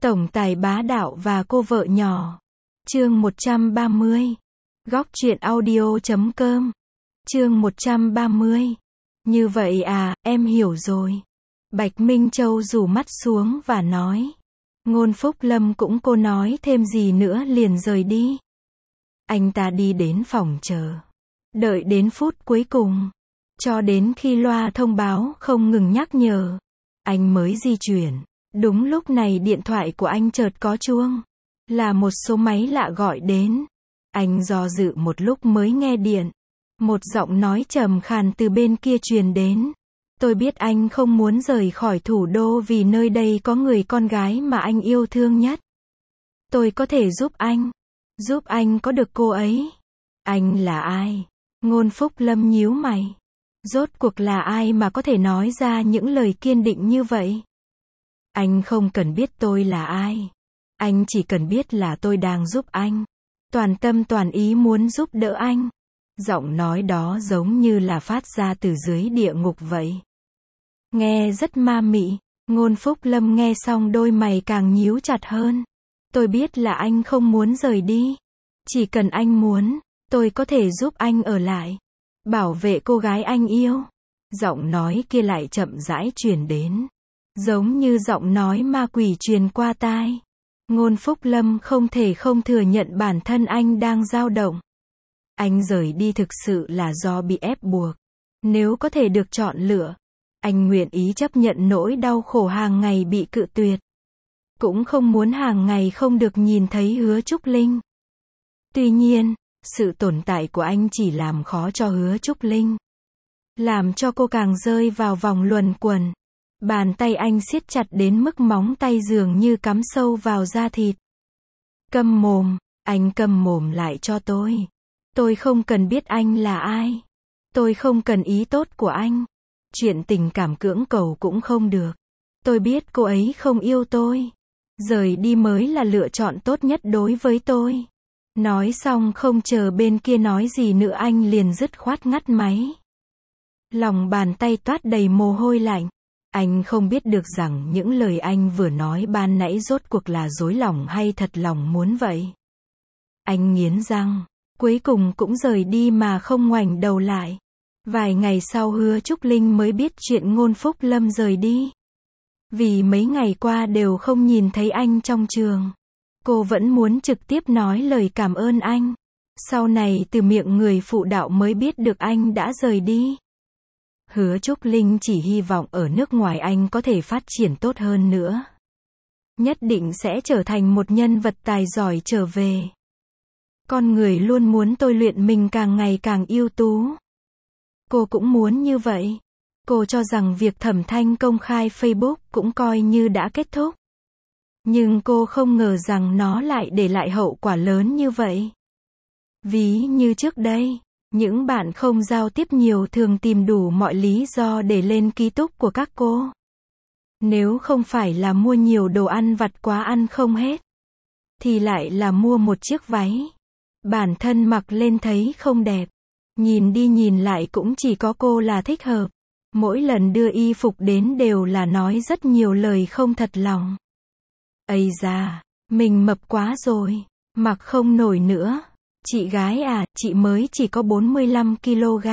Tổng tài bá đạo và cô vợ nhỏ. Chương 130. Góc truyện audio.com. Chương 130. Như vậy à, em hiểu rồi. Bạch Minh Châu rủ mắt xuống và nói. Ngôn Phúc Lâm cũng cô nói thêm gì nữa liền rời đi. Anh ta đi đến phòng chờ. Đợi đến phút cuối cùng. Cho đến khi loa thông báo không ngừng nhắc nhở. Anh mới di chuyển. Đúng lúc này điện thoại của anh chợt có chuông. Là một số máy lạ gọi đến. Anh do dự một lúc mới nghe điện. Một giọng nói trầm khàn từ bên kia truyền đến. Tôi biết anh không muốn rời khỏi thủ đô vì nơi đây có người con gái mà anh yêu thương nhất. Tôi có thể giúp anh. Giúp anh có được cô ấy. Anh là ai? Ngôn Phúc Lâm nhíu mày. Rốt cuộc là ai mà có thể nói ra những lời kiên định như vậy? Anh không cần biết tôi là ai. Anh chỉ cần biết là tôi đang giúp anh. Toàn tâm toàn ý muốn giúp đỡ anh. Giọng nói đó giống như là phát ra từ dưới địa ngục vậy. Nghe rất ma mị. Ngôn Phúc Lâm nghe xong đôi mày càng nhíu chặt hơn. Tôi biết là anh không muốn rời đi. Chỉ cần anh muốn, tôi có thể giúp anh ở lại. Bảo vệ cô gái anh yêu. Giọng nói kia lại chậm rãi truyền đến. Giống như giọng nói ma quỷ truyền qua tai. Ngôn Phúc Lâm không thể không thừa nhận bản thân anh đang dao động. Anh rời đi thực sự là do bị ép buộc. Nếu có thể được chọn lựa, anh nguyện ý chấp nhận nỗi đau khổ hàng ngày bị cự tuyệt. Cũng không muốn hàng ngày không được nhìn thấy Hứa Trúc Linh. Tuy nhiên, sự tồn tại của anh chỉ làm khó cho Hứa Trúc Linh. Làm cho cô càng rơi vào vòng luẩn quẩn. Bàn tay anh siết chặt đến mức móng tay dường như cắm sâu vào da thịt. Câm mồm, anh câm mồm lại cho tôi. Tôi không cần biết anh là ai. Tôi không cần ý tốt của anh. Chuyện tình cảm cưỡng cầu cũng không được. Tôi biết cô ấy không yêu tôi. Rời đi mới là lựa chọn tốt nhất đối với tôi. Nói xong không chờ bên kia nói gì nữa anh liền dứt khoát ngắt máy. Lòng bàn tay toát đầy mồ hôi lạnh. Anh không biết được rằng những lời anh vừa nói ban nãy rốt cuộc là dối lòng hay thật lòng muốn vậy. Anh nghiến răng, cuối cùng cũng rời đi mà không ngoảnh đầu lại. Vài ngày sau Hứa Trúc Linh mới biết chuyện Ngôn Phúc Lâm rời đi. Vì mấy ngày qua đều không nhìn thấy anh trong trường. Cô vẫn muốn trực tiếp nói lời cảm ơn anh. Sau này từ miệng người phụ đạo mới biết được anh đã rời đi. Hứa Trúc Linh chỉ hy vọng ở nước ngoài anh có thể phát triển tốt hơn nữa. Nhất định sẽ trở thành một nhân vật tài giỏi trở về. Con người luôn muốn tôi luyện mình càng ngày càng ưu tú. Cô cũng muốn như vậy. Cô cho rằng việc Thẩm Thanh công khai Facebook cũng coi như đã kết thúc. Nhưng cô không ngờ rằng nó lại để lại hậu quả lớn như vậy. Ví như trước đây, những bạn không giao tiếp nhiều thường tìm đủ mọi lý do để lên ký túc của các cô. Nếu không phải là mua nhiều đồ ăn vặt quá ăn không hết, thì lại là mua một chiếc váy. Bản thân mặc lên thấy không đẹp. Nhìn đi nhìn lại cũng chỉ có cô là thích hợp. Mỗi lần đưa y phục đến đều là nói rất nhiều lời không thật lòng. Ây da, mình mập quá rồi, mặc không nổi nữa. Chị gái à, chị mới chỉ có 45 kg.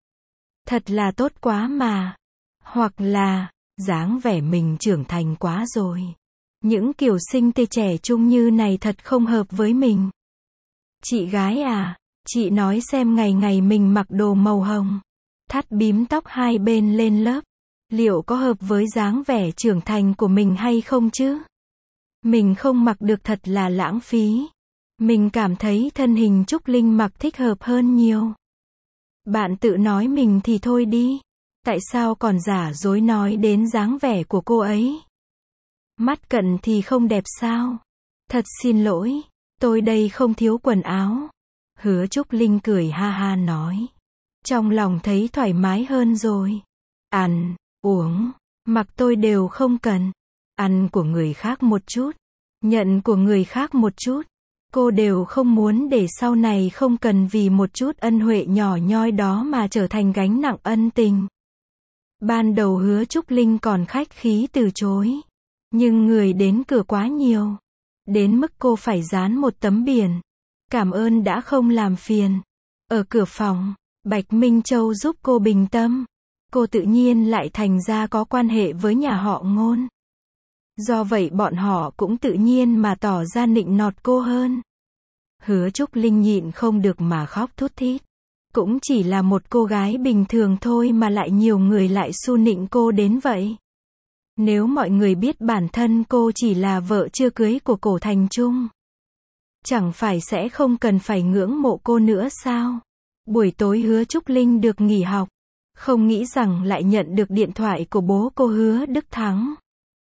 Thật là tốt quá mà. Hoặc là, dáng vẻ mình trưởng thành quá rồi. Những kiểu xinh tê trẻ trung như này thật không hợp với mình. Chị gái à, chị nói xem ngày ngày mình mặc đồ màu hồng, thắt bím tóc hai bên lên lớp, liệu có hợp với dáng vẻ trưởng thành của mình hay không chứ? Mình không mặc được thật là lãng phí. Mình cảm thấy thân hình Trúc Linh mặc thích hợp hơn nhiều. Bạn tự nói mình thì thôi đi. Tại sao còn giả dối nói đến dáng vẻ của cô ấy? Mắt cận thì không đẹp sao? Thật xin lỗi, tôi đây không thiếu quần áo. Hứa Trúc Linh cười ha ha nói. Trong lòng thấy thoải mái hơn rồi. Ăn, uống, mặc tôi đều không cần. Ăn của người khác một chút, nhận của người khác một chút. Cô đều không muốn để sau này không cần vì một chút ân huệ nhỏ nhoi đó mà trở thành gánh nặng ân tình. Ban đầu Hứa Trúc Linh còn khách khí từ chối. Nhưng người đến cửa quá nhiều. Đến mức cô phải dán một tấm biển. Cảm ơn đã không làm phiền. Ở cửa phòng, Bạch Minh Châu giúp cô bình tâm. Cô tự nhiên lại thành ra có quan hệ với nhà họ Ngôn. Do vậy bọn họ cũng tự nhiên mà tỏ ra nịnh nọt cô hơn. Hứa Trúc Linh nhịn không được mà khóc thút thít. Cũng chỉ là một cô gái bình thường thôi mà lại nhiều người lại xu nịnh cô đến vậy. Nếu mọi người biết bản thân cô chỉ là vợ chưa cưới của Cổ Thành Trung, chẳng phải sẽ không cần phải ngưỡng mộ cô nữa sao? Buổi tối Hứa Trúc Linh được nghỉ học. Không nghĩ rằng lại nhận được điện thoại của bố cô Hứa Đức Thắng.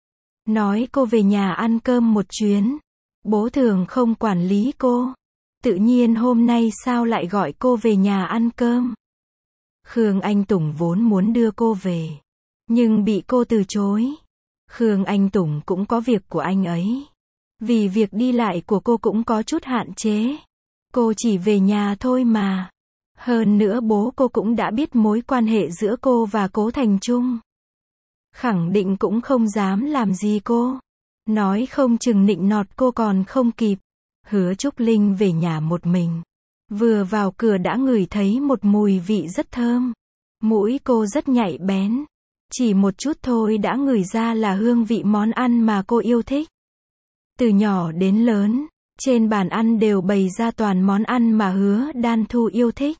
Nói cô về nhà ăn cơm một chuyến. Bố thường không quản lý cô. Tự nhiên hôm nay sao lại gọi cô về nhà ăn cơm. Khương Anh Tùng vốn muốn đưa cô về, nhưng bị cô từ chối. Khương Anh Tùng cũng có việc của anh ấy. Vì việc đi lại của cô cũng có chút hạn chế. Cô chỉ về nhà thôi mà. Hơn nữa bố cô cũng đã biết mối quan hệ giữa cô và Cố Thành Trung. Khẳng định cũng không dám làm gì cô. Nói không chừng nịnh nọt cô còn không kịp. Hứa Trúc Linh về nhà một mình. Vừa vào cửa đã ngửi thấy một mùi vị rất thơm. Mũi cô rất nhạy bén. Chỉ một chút thôi đã ngửi ra là hương vị món ăn mà cô yêu thích. Từ nhỏ đến lớn, trên bàn ăn đều bày ra toàn món ăn mà Hứa Đan Thu yêu thích.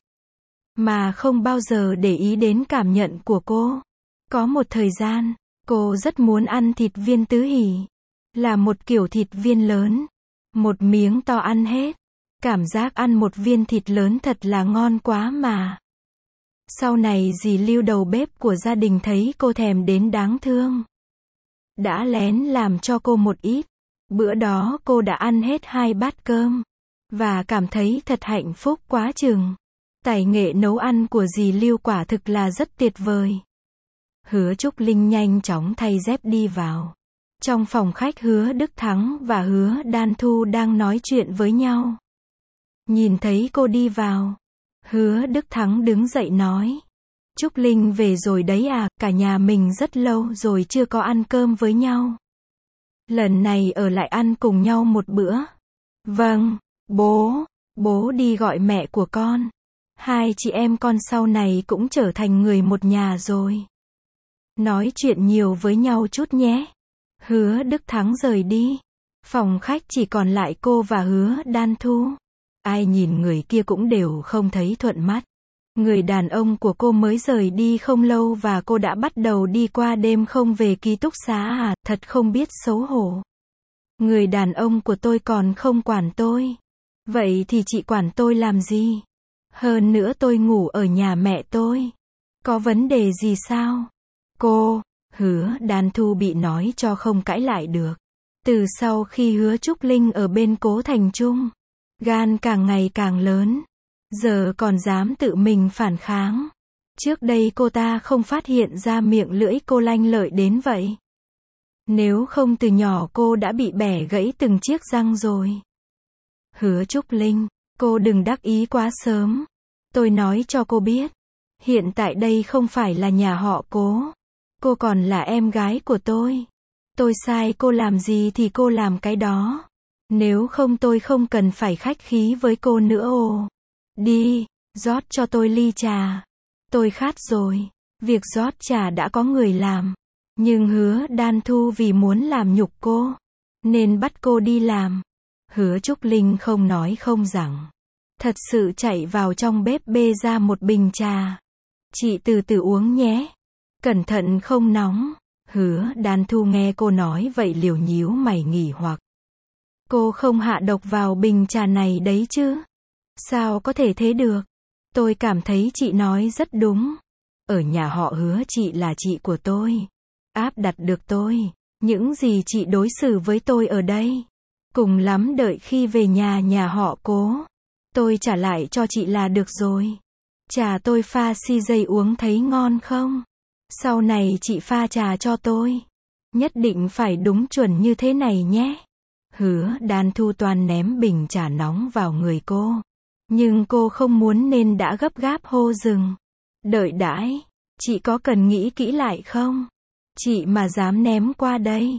Mà không bao giờ để ý đến cảm nhận của cô. Có một thời gian, cô rất muốn ăn thịt viên tứ hỷ. Là một kiểu thịt viên lớn. Một miếng to ăn hết. Cảm giác ăn một viên thịt lớn thật là ngon quá mà. Sau này dì Lưu đầu bếp của gia đình thấy cô thèm đến đáng thương. Đã lén làm cho cô một ít. Bữa đó cô đã ăn hết 2 bát cơm. Và cảm thấy thật hạnh phúc quá chừng. Tài nghệ nấu ăn của dì Lưu quả thực là rất tuyệt vời. Hứa Trúc Linh nhanh chóng thay dép đi vào. Trong phòng khách Hứa Đức Thắng và Hứa Đan Thu đang nói chuyện với nhau. Nhìn thấy cô đi vào, Hứa Đức Thắng đứng dậy nói. Trúc Linh về rồi đấy à, cả nhà mình rất lâu rồi chưa có ăn cơm với nhau. Lần này ở lại ăn cùng nhau một bữa. Vâng, bố đi gọi mẹ của con. 2 chị em con sau này cũng trở thành người một nhà rồi. Nói chuyện nhiều với nhau chút nhé. Hứa Đức Thắng rời đi. Phòng khách chỉ còn lại cô và Hứa Đan Thu. Ai nhìn người kia cũng đều không thấy thuận mắt. Người đàn ông của cô mới rời đi không lâu và cô đã bắt đầu đi qua đêm không về ký túc xá à, thật không biết xấu hổ. Người đàn ông của tôi còn không quản tôi. Vậy thì chị quản tôi làm gì? Hơn nữa tôi ngủ ở nhà mẹ tôi. Có vấn đề gì sao? Cô, Hứa Đan Thu bị nói cho không cãi lại được. Từ sau khi Hứa Trúc Linh ở bên Cố Thành Trung, gan càng ngày càng lớn. Giờ còn dám tự mình phản kháng. Trước đây cô ta không phát hiện ra miệng lưỡi cô lanh lợi đến vậy. Nếu không từ nhỏ cô đã bị bẻ gãy từng chiếc răng rồi. Hứa Trúc Linh, cô đừng đắc ý quá sớm. Tôi nói cho cô biết. Hiện tại đây không phải là nhà họ Cố. Cô còn là em gái của tôi. Tôi sai cô làm gì thì cô làm cái đó. Nếu không tôi không cần phải khách khí với cô nữa ồ. Đi, rót cho tôi ly trà. Tôi khát rồi. Việc rót trà đã có người làm. Nhưng Hứa Đan Thu vì muốn làm nhục cô, nên bắt cô đi làm. Hứa Trúc Linh không nói không rằng. Thật sự chạy vào trong bếp bê ra một bình trà. Chị từ từ uống nhé. Cẩn thận không nóng. Hứa Đan Thu nghe cô nói vậy liều nhíu mày nghỉ hoặc. Cô không hạ độc vào bình trà này đấy chứ? Sao có thể thế được? Tôi cảm thấy chị nói rất đúng. Ở nhà họ Hứa chị là chị của tôi. Áp đặt được tôi. Những gì chị đối xử với tôi ở đây. Cùng lắm đợi khi về nhà họ Cố. Tôi trả lại cho chị là được rồi. Trà tôi pha CJ uống thấy ngon không? Sau này chị pha trà cho tôi. Nhất định phải đúng chuẩn như thế này nhé. Hứa Đan Thu toàn ném bình trà nóng vào người cô. Nhưng cô không muốn nên đã gấp gáp hô dừng. Đợi đãi. Chị có cần nghĩ kỹ lại không? Chị mà dám ném qua đây.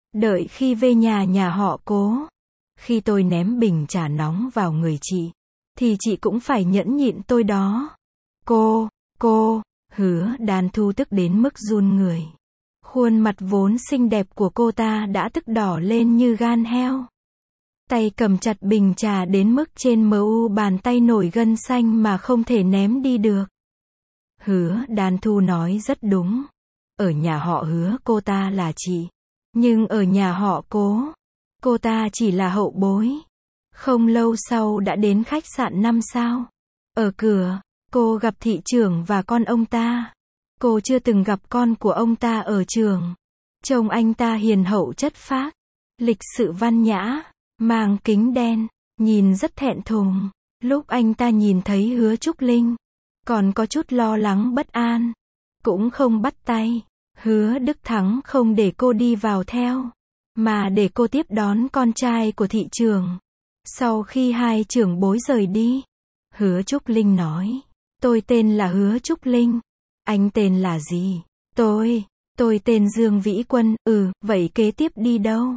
Đợi khi về nhà họ Cố, khi tôi ném bình trà nóng vào người chị, thì chị cũng phải nhẫn nhịn tôi đó. Cô, Hứa Đan Thu tức đến mức run người. Khuôn mặt vốn xinh đẹp của cô ta đã tức đỏ lên như gan heo. Tay cầm chặt bình trà đến mức trên mu bàn tay nổi gân xanh mà không thể ném đi được. Hứa Đan Thu nói rất đúng. Ở nhà họ Hứa cô ta là chị. Nhưng ở nhà họ Cố, cô ta chỉ là hậu bối. Không lâu sau đã đến khách sạn 5 sao. Ở cửa, cô gặp thị trưởng và con ông ta. Cô chưa từng gặp con của ông ta ở trường. Trông anh ta hiền hậu chất phác, lịch sự văn nhã, mang kính đen, nhìn rất thẹn thùng. Lúc anh ta nhìn thấy Hứa Trúc Linh, còn có chút lo lắng bất an. Cũng không bắt tay. Hứa Đức Thắng không để cô đi vào theo, mà để cô tiếp đón con trai của thị trưởng. Sau khi hai trưởng bối rời đi, Hứa Trúc Linh nói, tôi tên là Hứa Trúc Linh. Anh tên là gì? Tôi tên Dương Vĩ Quân. Vậy kế tiếp đi đâu?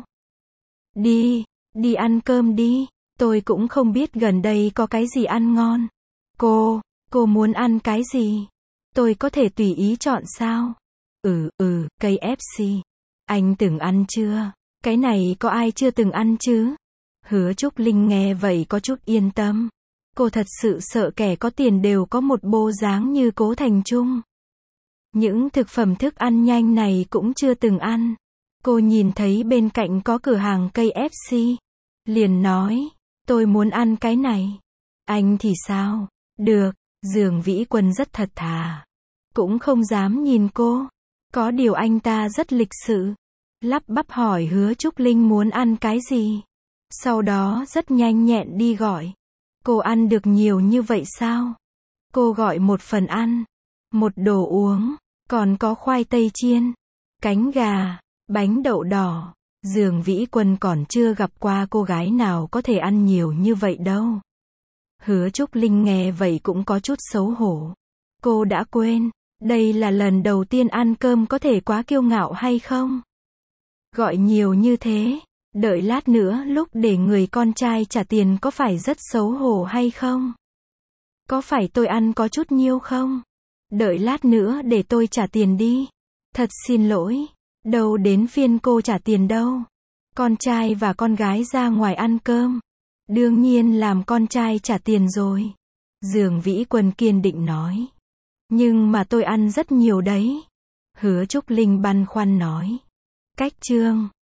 Đi ăn cơm đi. Tôi cũng không biết gần đây có cái gì ăn ngon. Cô muốn ăn cái gì? Tôi có thể tùy ý chọn sao? KFC. Anh từng ăn chưa? Cái này có ai chưa từng ăn chứ? Hứa Trúc Linh nghe vậy có chút yên tâm. Cô thật sự sợ kẻ có tiền đều có một bộ dáng như Cố Thành Trung. Những thực phẩm thức ăn nhanh này cũng chưa từng ăn. Cô nhìn thấy bên cạnh có cửa hàng KFC, liền nói, tôi muốn ăn cái này. Anh thì sao? Được. Dương Vĩ Quân rất thật thà, cũng không dám nhìn cô. Có điều anh ta rất lịch sự, lắp bắp hỏi Hứa Trúc Linh muốn ăn cái gì. Sau đó rất nhanh nhẹn đi gọi. Cô ăn được nhiều như vậy sao? Cô gọi một phần ăn, một đồ uống, còn có khoai tây chiên, cánh gà, bánh đậu đỏ. Dương Vĩ Quân còn chưa gặp qua cô gái nào có thể ăn nhiều như vậy đâu. Hứa Trúc Linh nghe vậy cũng có chút xấu hổ. Cô đã quên, đây là lần đầu tiên ăn cơm, có thể quá kiêu ngạo hay không? Gọi nhiều như thế, đợi lát nữa lúc để người con trai trả tiền có phải rất xấu hổ hay không? Có phải tôi ăn có chút nhiều không? Đợi lát nữa để tôi trả tiền đi. Thật xin lỗi, đâu đến phiên cô trả tiền đâu. Con trai và con gái ra ngoài ăn cơm, đương nhiên làm con trai trả tiền rồi. Dương Vĩ Quân kiên định nói. Nhưng mà tôi ăn rất nhiều đấy. Hứa Trúc Linh băn khoăn nói. Cách chương